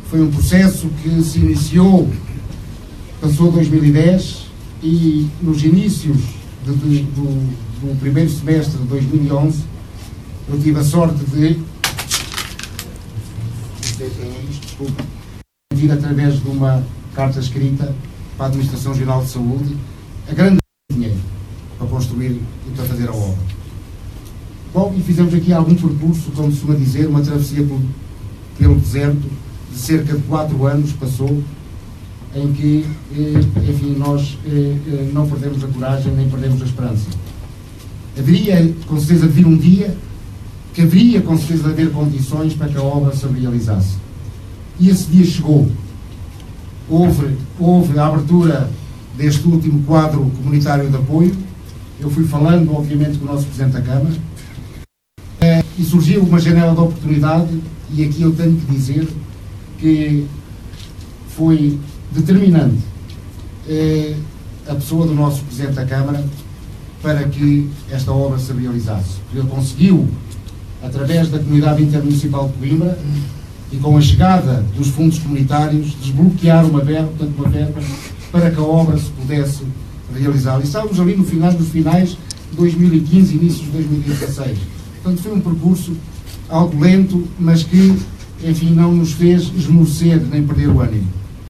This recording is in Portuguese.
Foi um processo que se iniciou, passou 2010 e nos inícios do primeiro semestre de 2011 eu tive a sorte de vir através de uma carta escrita para a Administração Geral de Saúde a grande dinheiro para construir e para fazer a obra. Bom, e fizemos aqui algum percurso, como se costuma dizer, uma travessia pelo deserto de cerca de 4 anos passou, em que, enfim, nós não perdemos a coragem nem perdemos a esperança. Haveria, com certeza, de vir um dia que haveria, com certeza, de haver condições para que a obra se realizasse. E esse dia chegou. Houve a abertura deste último quadro comunitário de apoio. Eu fui falando, obviamente, com o nosso Presidente da Câmara. E surgiu uma janela de oportunidade, e aqui eu tenho que dizer que foi determinante a pessoa do nosso Presidente da Câmara para que esta obra se realizasse. Ele conseguiu, através da Comunidade Intermunicipal de Coimbra e com a chegada dos fundos comunitários, desbloquear uma verba para que a obra se pudesse realizar. E estávamos ali nos finais de 2015, inícios de 2016. Portanto, foi um percurso algo lento, mas que, enfim, não nos fez esmorecer nem perder o ânimo.